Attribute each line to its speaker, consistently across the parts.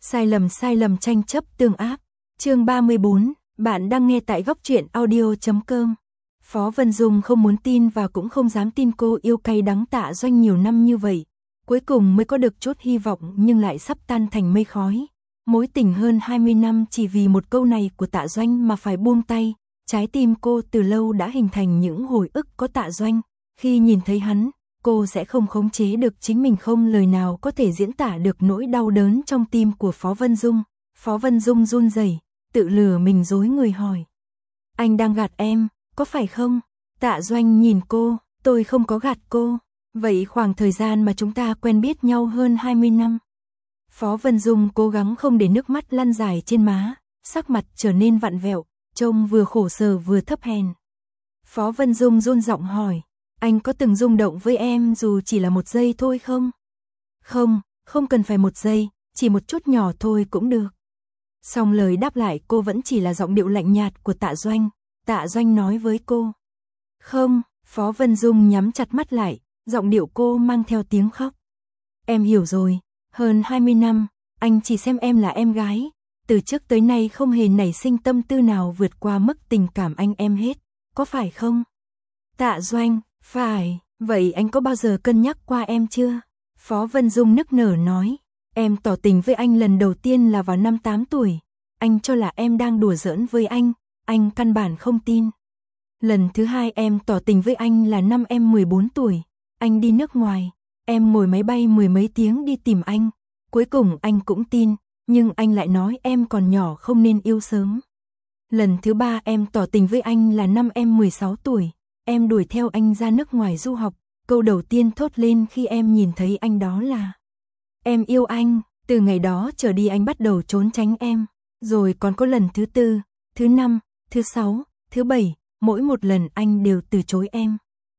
Speaker 1: Sai lầm tranh chấp tương ác. Chương 34, bạn đang nghe tại góc truyện audio.com. Phó Vân Dung không muốn tin và cũng không dám tin cô yêu cay đắng Tạ Doanh nhiều năm như vậy. Cuối cùng mới có được chút hy vọng nhưng lại sắp tan thành mây khói. Mối tình hơn 20 năm chỉ vì một câu này của Tạ Doanh mà phải buông tay. Trái tim cô từ lâu đã hình thành những hồi ức có Tạ Doanh. Khi nhìn thấy hắn, cô sẽ không khống chế được chính mình, không lời nào có thể diễn tả được nỗi đau đớn trong tim của Phó Vân Dung. Phó Vân Dung run rẩy, tự lừa mình dối người hỏi. Anh đang gạt em, có phải không? Tạ Doanh nhìn cô, tôi không có gạt cô. Vậy khoảng thời gian mà chúng ta quen biết nhau hơn 20 năm. Phó Vân Dung cố gắng không để nước mắt lăn dài trên má, sắc mặt trở nên vặn vẹo, trông vừa khổ sở vừa thấp hèn. Phó Vân Dung run giọng hỏi, anh có từng rung động với em dù chỉ là một giây thôi không? Không, không cần phải một giây, chỉ một chút nhỏ thôi cũng được. Song lời đáp lại cô vẫn chỉ là giọng điệu lạnh nhạt của Tạ Doanh. Tạ Doanh nói với cô. Không, Phó Vân Dung nhắm chặt mắt lại, giọng điệu cô mang theo tiếng khóc. Em hiểu rồi, hơn 20 năm, anh chỉ xem em là em gái. Từ trước tới nay không hề nảy sinh tâm tư nào vượt qua mức tình cảm anh em hết, có phải không? Tạ Doanh, phải, vậy anh có bao giờ cân nhắc qua em chưa? Phó Vân Dung nức nở nói, em tỏ tình với anh lần đầu tiên là vào năm 8 tuổi. Anh cho là em đang đùa giỡn với anh căn bản không tin. Lần thứ hai em tỏ tình với anh là năm em 14 tuổi. Anh đi nước ngoài, em ngồi máy bay mười mấy tiếng đi tìm anh. Cuối cùng anh cũng tin, nhưng anh lại nói em còn nhỏ không nên yêu sớm. Lần thứ ba em tỏ tình với anh là năm em 16 tuổi. Em đuổi theo anh ra nước ngoài du học. Câu đầu tiên thốt lên khi em nhìn thấy anh đó là em yêu anh. Từ ngày đó trở đi anh bắt đầu trốn tránh em. Rồi còn có lần thứ tư, thứ năm, thứ sáu, thứ bảy, mỗi một lần anh đều từ chối em.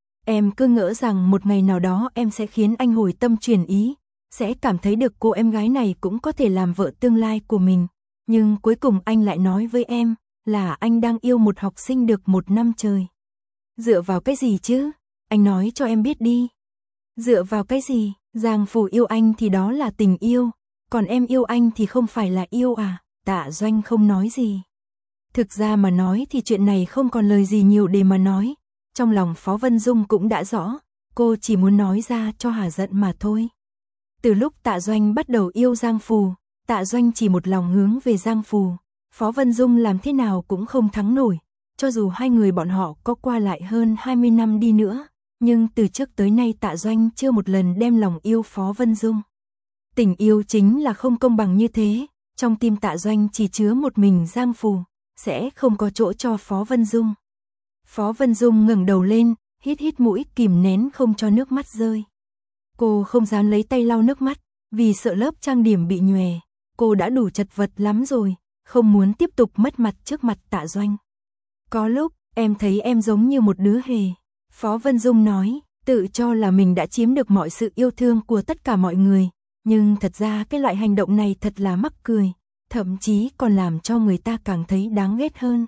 Speaker 1: Em cứ ngỡ rằng một ngày nào đó em sẽ khiến anh hồi tâm chuyển ý, sẽ cảm thấy được cô em gái này cũng có thể làm vợ tương lai của mình. Nhưng cuối cùng anh lại nói với em là anh đang yêu một học sinh được 1 năm trời. Dựa vào cái gì chứ? Anh nói cho em biết đi. Dựa vào cái gì? Giang Phủ yêu anh thì đó là tình yêu, còn em yêu anh thì không phải là yêu à? Tạ Doanh không nói gì. Thực ra mà nói thì chuyện này không còn lời gì nhiều để mà nói. Trong lòng Phó Vân Dung cũng đã rõ, cô chỉ muốn nói ra cho hả giận mà thôi. Từ lúc Tạ Doanh bắt đầu yêu Giang Phù, Tạ Doanh chỉ một lòng hướng về Giang Phù. Phó Vân Dung làm thế nào cũng không thắng nổi, cho dù hai người bọn họ có qua lại hơn 20 năm đi nữa. Nhưng từ trước tới nay Tạ Doanh chưa một lần đem lòng yêu Phó Vân Dung. Tình yêu chính là không công bằng như thế, trong tim Tạ Doanh chỉ chứa một mình Giang Phù, sẽ không có chỗ cho Phó Vân Dung. Phó Vân Dung ngẩng đầu lên, hít mũi kìm nén không cho nước mắt rơi. Cô không dám lấy tay lau nước mắt, vì sợ lớp trang điểm bị nhòe. Cô đã đủ chật vật lắm rồi, không muốn tiếp tục mất mặt trước mặt Tạ Doanh. Có lúc, em thấy em giống như một đứa hề. Phó Vân Dung nói, tự cho là mình đã chiếm được mọi sự yêu thương của tất cả mọi người. Nhưng thật ra cái loại hành động này thật là mắc cười, thậm chí còn làm cho người ta càng thấy đáng ghét hơn.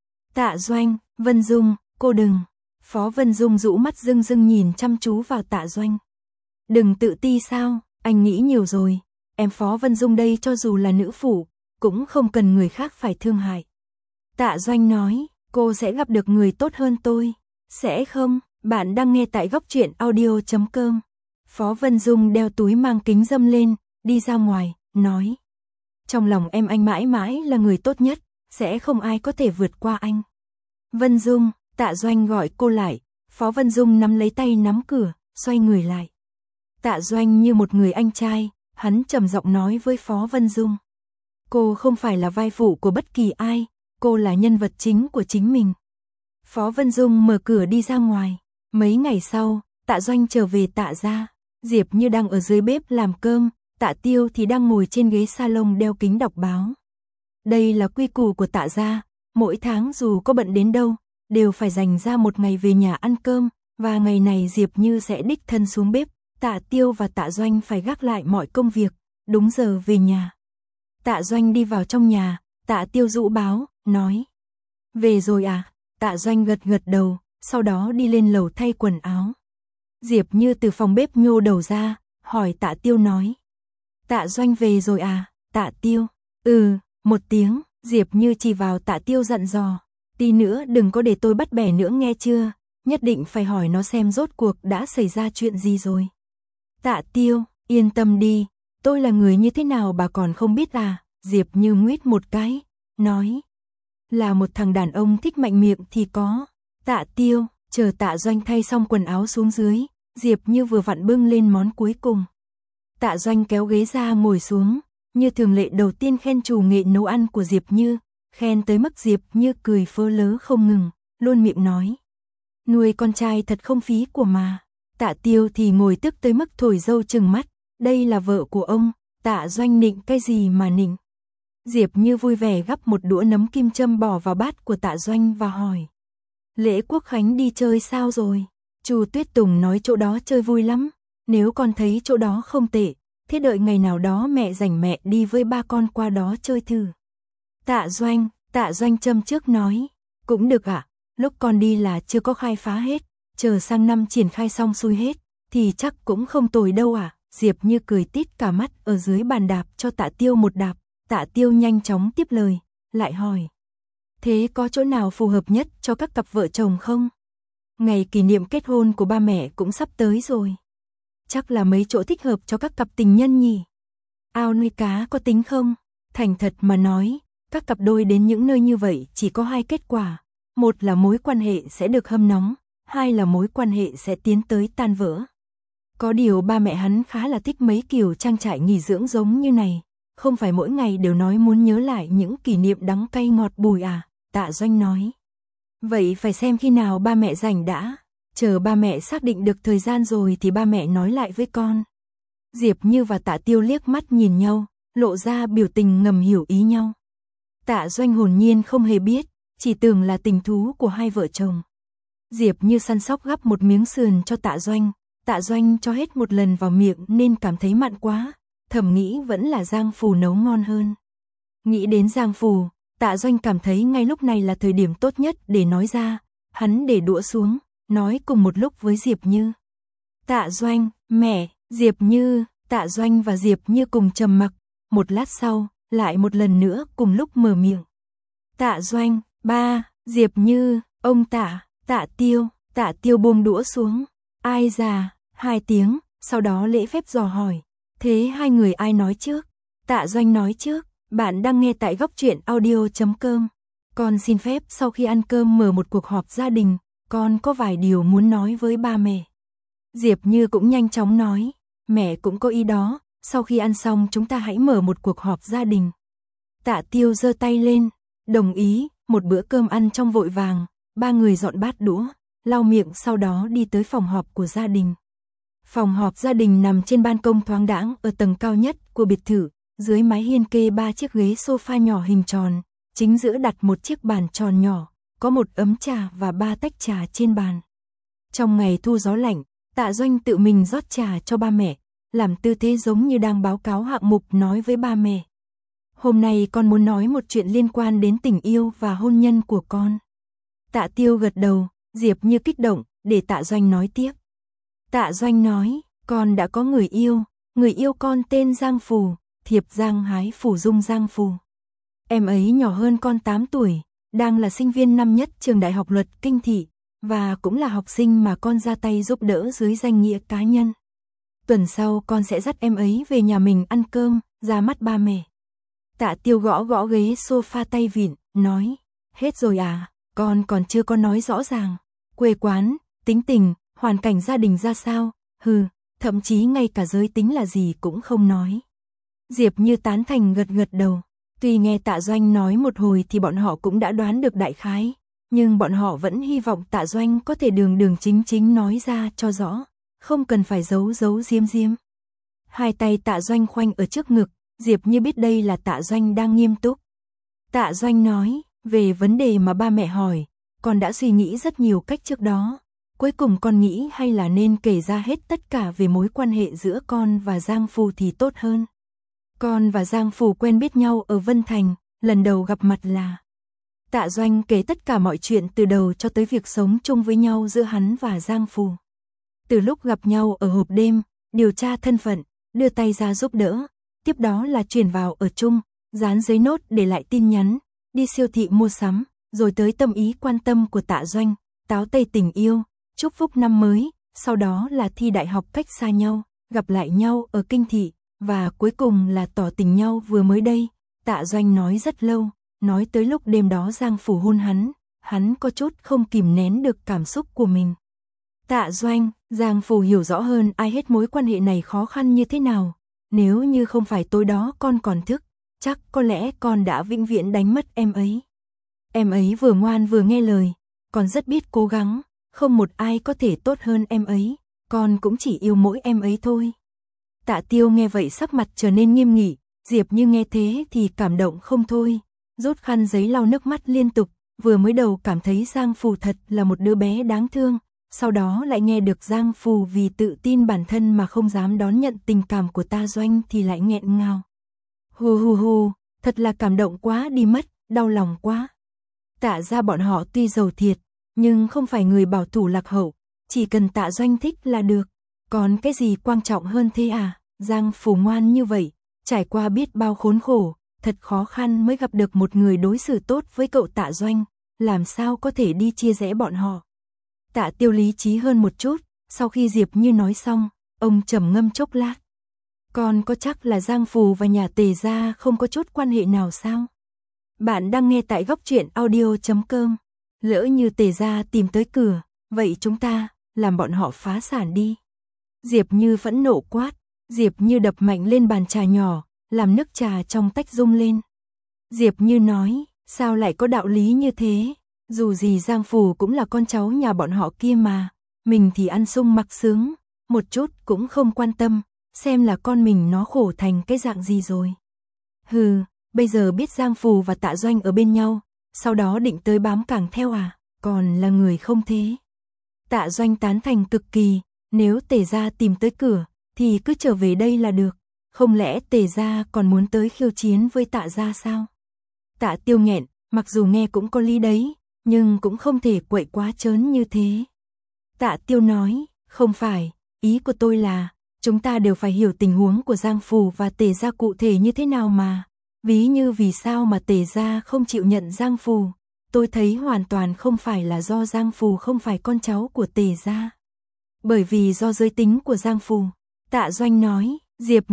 Speaker 1: Tạ Doanh, Vân Dung, cô đừng. Phó Vân Dung rũ mắt rưng rưng nhìn chăm chú vào Tạ Doanh. Đừng tự ti sao, anh nghĩ nhiều rồi. Em Phó Vân Dung đây cho dù là nữ phụ, cũng không cần người khác phải thương hại. Tạ Doanh nói, cô sẽ gặp được người tốt hơn tôi. Sẽ không, bạn đang nghe tại góc truyện audio.com. Phó Vân Dung đeo túi mang kính râm lên, đi ra ngoài, nói. Trong lòng em anh mãi mãi là người tốt nhất, sẽ không ai có thể vượt qua anh. Vân Dung, Tạ Doanh gọi cô lại, Phó Vân Dung nắm lấy tay nắm cửa, xoay người lại. Tạ Doanh như một người anh trai, hắn trầm giọng nói với Phó Vân Dung. Cô không phải là vai phụ của bất kỳ ai, cô là nhân vật chính của chính mình. Phó Vân Dung mở cửa đi ra ngoài. Mấy ngày sau, Tạ Doanh trở về Tạ gia. Diệp Như đang ở dưới bếp làm cơm, Tạ Tiêu thì đang ngồi trên ghế salon đeo kính đọc báo. Đây là quy củ của Tạ gia, mỗi tháng dù có bận đến đâu, đều phải dành ra một ngày về nhà ăn cơm, và ngày này Diệp Như sẽ đích thân xuống bếp. Tạ Tiêu và Tạ Doanh phải gác lại mọi công việc, đúng giờ về nhà. Tạ Doanh đi vào trong nhà, Tạ Tiêu rũ báo, nói. Về rồi à? Tạ Doanh gật gật đầu, sau đó đi lên lầu thay quần áo. Diệp Như từ phòng bếp nhô đầu ra, hỏi Tạ Tiêu nói. Tạ Doanh về rồi à? Tạ Tiêu. Một tiếng, Diệp Như chỉ vào Tạ Tiêu dặn dò. Tí nữa đừng có để tôi bắt bẻ nữa nghe chưa, nhất định phải hỏi nó xem rốt cuộc đã xảy ra chuyện gì rồi. Tạ Tiêu, yên tâm đi, tôi là người như thế nào bà còn không biết à, Diệp Như nguyết một cái, nói. Là một thằng đàn ông thích mạnh miệng thì có. Tạ Tiêu, chờ Tạ Doanh thay xong quần áo xuống dưới, Diệp Như vừa vặn bưng lên món cuối cùng. Tạ Doanh kéo ghế ra ngồi xuống, như thường lệ đầu tiên khen chủ nghệ nấu ăn của Diệp Như, khen tới mức Diệp Như cười phớ lớ không ngừng, luôn miệng nói. Nuôi con trai thật không phí của mà. Tạ Tiêu thì ngồi tức tới mức thổi dâu trừng mắt, đây là vợ của ông, Tạ Doanh nịnh cái gì mà nịnh. Diệp Như vui vẻ gắp một đũa nấm kim châm bỏ vào bát của Tạ Doanh và hỏi. Lễ Quốc Khánh đi chơi sao rồi? Chu Tuyết Tùng nói chỗ đó chơi vui lắm, nếu con thấy chỗ đó không tệ, thế đợi ngày nào đó mẹ rảnh mẹ đi với ba con qua đó chơi thử. Tạ Doanh châm trước nói, cũng được ạ, lúc con đi là chưa có khai phá hết, chờ sang năm triển khai xong xuôi hết, thì chắc cũng không tồi đâu ạ. Diệp Như cười tít cả mắt ở dưới bàn đạp cho Tạ Tiêu một đạp, Tạ Tiêu nhanh chóng tiếp lời, lại hỏi. Thế có chỗ nào phù hợp nhất cho các cặp vợ chồng không? Ngày kỷ niệm kết hôn của ba mẹ cũng sắp tới rồi. Chắc là mấy chỗ thích hợp cho các cặp tình nhân nhỉ? Ao nuôi cá có tính không? Thành thật mà nói, các cặp đôi đến những nơi như vậy chỉ có hai kết quả. Một là mối quan hệ sẽ được hâm nóng, hai là mối quan hệ sẽ tiến tới tan vỡ. Có điều ba mẹ hắn khá là thích mấy kiểu trang trại nghỉ dưỡng giống như này. Không phải mỗi ngày đều nói muốn nhớ lại những kỷ niệm đắng cay ngọt bùi à, Tạ Doanh nói. Vậy phải xem khi nào ba mẹ rảnh đã, chờ ba mẹ xác định được thời gian rồi thì ba mẹ nói lại với con. Diệp Như và Tạ Tiêu liếc mắt nhìn nhau, lộ ra biểu tình ngầm hiểu ý nhau. Tạ Doanh hồn nhiên không hề biết, chỉ tưởng là tình thú của hai vợ chồng. Diệp Như săn sóc gắp một miếng sườn cho Tạ Doanh cho hết một lần vào miệng nên cảm thấy mặn quá, thầm nghĩ vẫn là Giang Phù nấu ngon hơn. Nghĩ đến Giang Phù, Tạ Doanh cảm thấy ngay lúc này là thời điểm tốt nhất để nói ra, hắn để đũa xuống, nói cùng một lúc với Diệp Như. Tạ Doanh, mẹ, Diệp Như, Tạ Doanh và Diệp Như cùng trầm mặc, một lát sau, lại một lần nữa cùng lúc mở miệng. Tạ Doanh, ba, Diệp Như, ông Tạ Tiêu buông đũa xuống, ai già, 2 tiếng, sau đó lễ phép dò hỏi. Thế hai người ai nói trước? Tạ Doanh nói trước, bạn đang nghe tại góc truyện audio.com. Con xin phép sau khi ăn cơm mở một cuộc họp gia đình, con có vài điều muốn nói với ba mẹ. Diệp Như cũng nhanh chóng nói, mẹ cũng có ý đó, sau khi ăn xong chúng ta hãy mở một cuộc họp gia đình. Tạ Tiêu giơ tay lên, đồng ý, một bữa cơm ăn trong vội vàng, ba người dọn bát đũa, lau miệng sau đó đi tới phòng họp của gia đình. Phòng họp gia đình nằm trên ban công thoáng đãng ở tầng cao nhất của biệt thự, dưới mái hiên kê 3 chiếc ghế sofa nhỏ hình tròn, chính giữa đặt một chiếc bàn tròn nhỏ, có một ấm trà và 3 tách trà trên bàn. Trong ngày thu gió lạnh, Tạ Doanh tự mình rót trà cho ba mẹ, làm tư thế giống như đang báo cáo hạng mục nói với ba mẹ. Hôm nay con muốn nói một chuyện liên quan đến tình yêu và hôn nhân của con. Tạ Tiêu gật đầu, Diệp Như kích động, để Tạ Doanh nói tiếp. Tạ Doanh nói, con đã có người yêu con tên Giang Phù, thiệp Giang hái phủ dung Giang Phù. Em ấy nhỏ hơn con 8 tuổi, đang là sinh viên năm nhất trường Đại học Luật Kinh Thị, và cũng là học sinh mà con ra tay giúp đỡ dưới danh nghĩa cá nhân. Tuần sau con sẽ dắt em ấy về nhà mình ăn cơm, ra mắt ba mẹ. Tạ Tiêu gõ gõ ghế sofa tay vịn, nói, hết rồi à, con còn chưa có nói rõ ràng. Quê quán, tính tình, hoàn cảnh gia đình ra sao, thậm chí ngay cả giới tính là gì cũng không nói. Diệp Như tán thành gật gật đầu, tuy nghe Tạ Doanh nói một hồi thì bọn họ cũng đã đoán được đại khái, nhưng bọn họ vẫn hy vọng Tạ Doanh có thể đường chính nói ra cho rõ, không cần phải giấu diếm. Hai tay Tạ Doanh khoanh ở trước ngực, Diệp Như biết đây là Tạ Doanh đang nghiêm túc. Tạ Doanh nói, về vấn đề mà ba mẹ hỏi, con đã suy nghĩ rất nhiều cách trước đó. Cuối cùng con nghĩ hay là nên kể ra hết tất cả về mối quan hệ giữa con và Giang Phù thì tốt hơn. Con và Giang Phù quen biết nhau ở Vân Thành, lần đầu gặp mặt là. Tạ Doanh kể tất cả mọi chuyện từ đầu cho tới việc sống chung với nhau giữa hắn và Giang Phù. Từ lúc gặp nhau ở hộp đêm, điều tra thân phận, đưa tay ra giúp đỡ, tiếp đó là chuyển vào ở chung, dán giấy nốt để lại tin nhắn, đi siêu thị mua sắm, rồi tới tâm ý quan tâm của Tạ Doanh, táo tây tình yêu, chúc phúc năm mới, sau đó là thi đại học cách xa nhau, gặp lại nhau ở kinh thị, và cuối cùng là tỏ tình nhau vừa mới đây. Tạ Doanh nói rất lâu, nói tới lúc đêm đó Giang Phủ hôn hắn có chút không kìm nén được cảm xúc của mình. Tạ Doanh, Giang Phủ hiểu rõ hơn ai hết mối quan hệ này khó khăn như thế nào. Nếu như không phải tối đó con còn thức, chắc có lẽ con đã vĩnh viễn đánh mất em ấy. Em ấy vừa ngoan vừa nghe lời, con rất biết cố gắng, không một ai có thể tốt hơn em ấy, con cũng chỉ yêu mỗi em ấy thôi. Tạ Tiêu nghe vậy sắc mặt trở nên nghiêm nghị, Diệp Như nghe thế thì cảm động không thôi, rút khăn giấy lau nước mắt liên tục, vừa mới đầu cảm thấy Giang Phủ thật là một đứa bé đáng thương, sau đó lại nghe được Giang Phủ vì tự tin bản thân mà không dám đón nhận tình cảm của Tạ Doanh thì lại nghẹn ngào. Hù hù hù, thật là cảm động quá đi mất, đau lòng quá. Tạ gia bọn họ tuy giàu thiệt, nhưng không phải người bảo thủ lạc hậu, chỉ cần Tạ Doanh thích là được. Còn cái gì quan trọng hơn thế à? Giang Phủ ngoan như vậy, trải qua biết bao khốn khổ, thật khó khăn mới gặp được một người đối xử tốt với cậu Tạ Doanh, làm sao có thể đi chia rẽ bọn họ. Tạ Tiêu lý trí hơn một chút, sau khi Diệp Như nói xong, ông trầm ngâm chốc lát. Còn có chắc là Giang Phủ và nhà Tề gia không có chút quan hệ nào sao? Bạn đang nghe tại góc truyện audio.com. Lỡ như Tề gia tìm tới cửa, vậy chúng ta, làm bọn họ phá sản đi. Diệp Như phẫn nộ quát, Diệp Như đập mạnh lên bàn trà nhỏ, làm nước trà trong tách rung lên. Diệp Như nói, sao lại có đạo lý như thế? Dù gì Giang Phủ cũng là con cháu nhà bọn họ kia mà, mình thì ăn sung mặc sướng, một chút cũng không quan tâm, xem là con mình nó khổ thành cái dạng gì rồi. Hừ, bây giờ biết Giang Phủ và Tạ Doanh ở bên nhau, sau đó định tới bám càng theo à, còn là người không thế. Tạ Doanh tán thành cực kỳ, nếu Tề gia tìm tới cửa, thì cứ trở về đây là được, không lẽ Tề gia còn muốn tới khiêu chiến với Tạ gia sao? Tạ Tiêu nghẹn, mặc dù nghe cũng có lý đấy, nhưng cũng không thể quậy quá trớn như thế. Tạ Tiêu nói, không phải, ý của tôi là, chúng ta đều phải hiểu tình huống của Giang Phủ và Tề gia cụ thể như thế nào mà. Ví như vì sao mà Tề gia không chịu nhận Giang Phủ, tôi thấy hoàn toàn không phải là do Giang Phủ không phải con cháu của Tề gia. Bởi vì do giới tính của Giang Phủ. Tạ Doanh nói, Diệp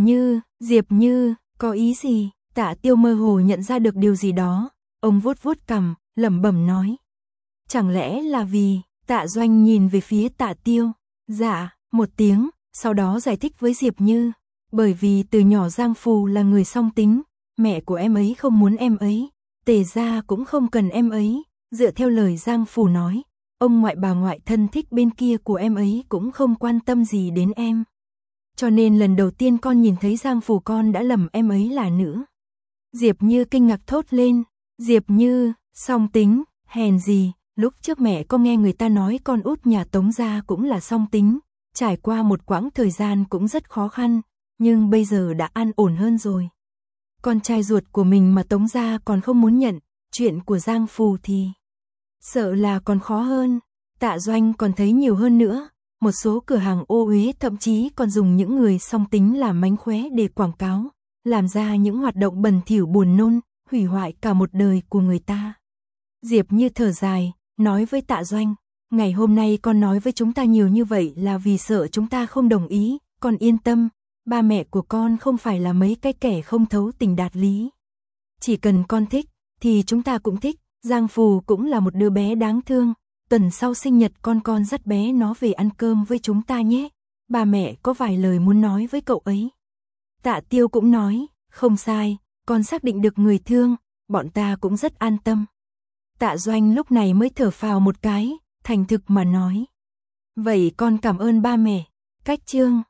Speaker 1: Như, có ý gì? Tạ Tiêu mơ hồ nhận ra được điều gì đó, ông vuốt vuốt cằm, lẩm bẩm nói. Chẳng lẽ là vì, Tạ Doanh nhìn về phía Tạ Tiêu, dạ, một tiếng, sau đó giải thích với Diệp Như, bởi vì từ nhỏ Giang Phủ là người song tính, mẹ của em ấy không muốn em ấy, Tề gia cũng không cần em ấy, dựa theo lời Giang Phủ nói, ông ngoại bà ngoại thân thích bên kia của em ấy cũng không quan tâm gì đến em. Cho nên lần đầu tiên con nhìn thấy Giang Phủ con đã lầm em ấy là nữ. Diệp Như kinh ngạc thốt lên, Diệp Như, song tính, hèn gì, lúc trước mẹ có nghe người ta nói con út nhà Tống gia cũng là song tính, trải qua một quãng thời gian cũng rất khó khăn, nhưng bây giờ đã an ổn hơn rồi. Con trai ruột của mình mà Tống gia còn không muốn nhận, chuyện của Giang Phủ thì sợ là còn khó hơn. Tạ Doanh còn thấy nhiều hơn nữa, một số cửa hàng ô uế thậm chí còn dùng những người song tính làm mánh khóe để quảng cáo, làm ra những hoạt động bẩn thỉu buồn nôn, hủy hoại cả một đời của người ta. Diệp Như thở dài, nói với Tạ Doanh, ngày hôm nay con nói với chúng ta nhiều như vậy là vì sợ chúng ta không đồng ý, con yên tâm, ba mẹ của con không phải là mấy cái kẻ không thấu tình đạt lý. Chỉ cần con thích, thì chúng ta cũng thích, Giang Phủ cũng là một đứa bé đáng thương, tuần sau sinh nhật con dắt bé nó về ăn cơm với chúng ta nhé, ba mẹ có vài lời muốn nói với cậu ấy. Tạ Tiêu cũng nói, không sai, con xác định được người thương, bọn ta cũng rất an tâm. Tạ Doanh lúc này mới thở phào một cái, thành thực mà nói. Vậy con cảm ơn ba mẹ, cách chương.